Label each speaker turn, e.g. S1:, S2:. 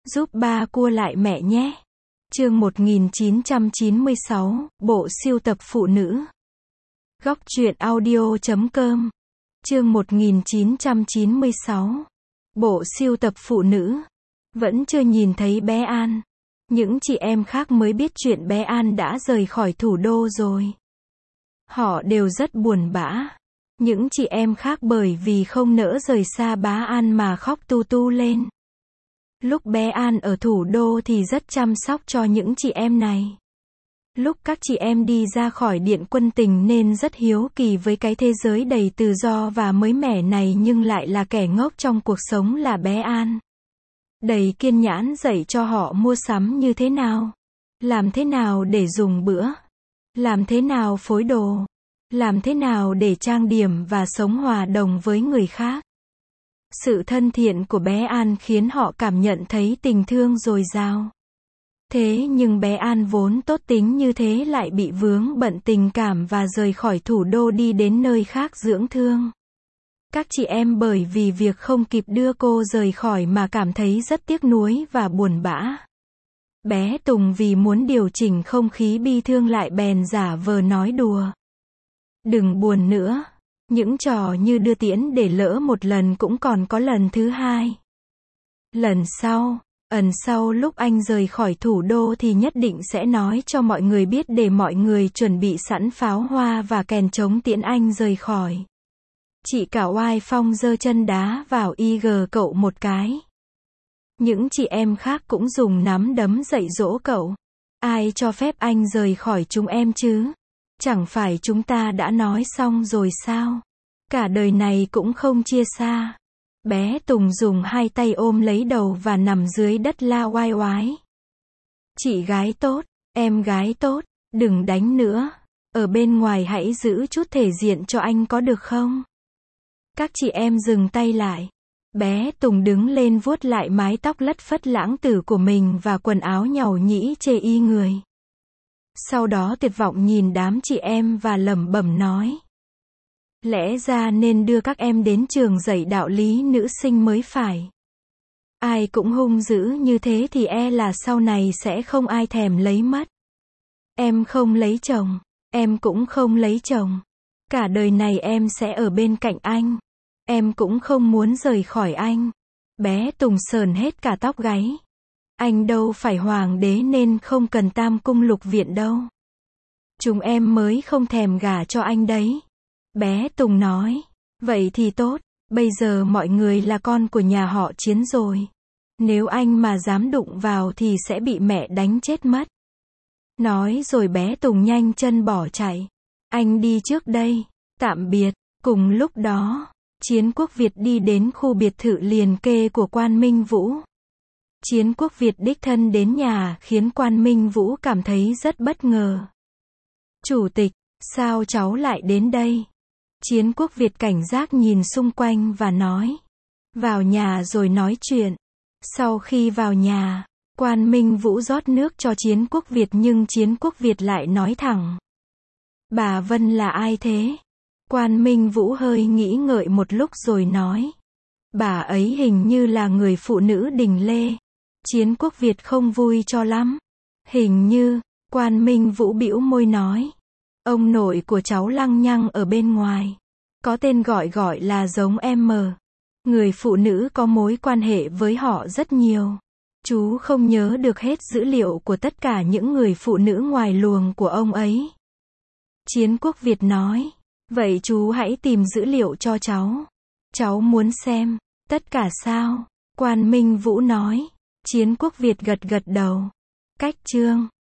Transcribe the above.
S1: Giúp ba cua lại mẹ nhé. Chương 1996, bộ sưu tập phụ nữ. Góc truyện audio.com. Chương 1996, bộ sưu tập phụ nữ. Vẫn chưa nhìn thấy bé An. Những chị em khác mới biết chuyện bé An đã rời khỏi thủ đô rồi. Họ đều rất buồn bã. Những chị em khác bởi vì không nỡ rời xa bá An mà khóc tu tu lên. Lúc bé An ở thủ đô thì rất chăm sóc cho những chị em này. Lúc các chị em đi ra khỏi điện quân tình nên rất hiếu kỳ với cái thế giới đầy tự do và mới mẻ này, nhưng lại là kẻ ngốc trong cuộc sống là bé An. Đầy kiên nhẫn dạy cho họ mua sắm như thế nào, làm thế nào để dùng bữa, làm thế nào phối đồ, làm thế nào để trang điểm và sống hòa đồng với người khác. Sự thân thiện của bé An khiến họ cảm nhận thấy tình thương dồi dào. Thế nhưng bé An vốn tốt tính như thế lại bị vướng bận tình cảm và rời khỏi thủ đô đi đến nơi khác dưỡng thương. Các chị em bởi vì việc không kịp đưa cô rời khỏi mà cảm thấy rất tiếc nuối và buồn bã. Bé Tùng vì muốn điều chỉnh không khí bi thương lại bèn giả vờ nói đùa. Đừng buồn nữa. Những trò như đưa tiễn để lỡ một lần cũng còn có lần thứ hai. Lần sau lúc anh rời khỏi thủ đô thì nhất định sẽ nói cho mọi người biết để mọi người chuẩn bị sẵn pháo hoa và kèn trống tiễn anh rời khỏi. Chị cả Oai Phong giơ chân đá vào IG cậu một cái. Những chị em khác cũng dùng nắm đấm dạy dỗ cậu. Ai cho phép anh rời khỏi chúng em chứ? Chẳng phải chúng ta đã nói xong rồi sao? Cả đời này cũng không chia xa. Bé Tùng dùng hai tay ôm lấy đầu và nằm dưới đất la oai oái. Chị gái tốt, em gái tốt, đừng đánh nữa. Ở bên ngoài hãy giữ chút thể diện cho anh có được không? Các chị em dừng tay lại. Bé Tùng đứng lên vuốt lại mái tóc lất phất lãng tử của mình và quần áo nhàu nhĩ chê y người. Sau đó tuyệt vọng nhìn đám chị em và lẩm bẩm nói. Lẽ ra nên đưa các em đến trường dạy đạo lý nữ sinh mới phải. Ai cũng hung dữ như thế thì e là sau này sẽ không ai thèm lấy mất. Em không lấy chồng, em cũng không lấy chồng. Cả đời này em sẽ ở bên cạnh anh. Em cũng không muốn rời khỏi anh. Bé Tùng sờn hết cả tóc gáy. Anh đâu phải hoàng đế nên không cần tam cung lục viện đâu. Chúng em mới không thèm gả cho anh đấy. Bé Tùng nói. Vậy thì tốt, bây giờ mọi người là con của nhà họ Chiến rồi. Nếu anh mà dám đụng vào thì sẽ bị mẹ đánh chết mất. Nói rồi bé Tùng nhanh chân bỏ chạy. Anh đi trước đây. Tạm biệt. Cùng lúc đó, Chiến Quốc Việt đi đến khu biệt thự liền kề của Quan Minh Vũ. Chiến Quốc Việt đích thân đến nhà khiến Quan Minh Vũ cảm thấy rất bất ngờ. Chủ tịch, sao cháu lại đến đây? Chiến Quốc Việt cảnh giác nhìn xung quanh và nói. Vào nhà rồi nói chuyện. Sau khi vào nhà, Quan Minh Vũ rót nước cho Chiến Quốc Việt nhưng Chiến Quốc Việt lại nói thẳng. Bà Vân là ai thế? Quan Minh Vũ hơi nghĩ ngợi một lúc rồi nói. Bà ấy hình như là người phụ nữ Đình Lê. Chiến Quốc Việt không vui cho lắm. Hình như, Quan Minh Vũ bĩu môi nói. Ông nội của cháu lăng nhăng ở bên ngoài. Có tên gọi là giống M. Người phụ nữ có mối quan hệ với họ rất nhiều. Chú không nhớ được hết dữ liệu của tất cả những người phụ nữ ngoài luồng của ông ấy. Chiến Quốc Việt nói. Vậy chú hãy tìm dữ liệu cho cháu. Cháu muốn xem. Tất cả sao? Quan Minh Vũ nói. Chiến Quốc Việt gật gật đầu. Cách chương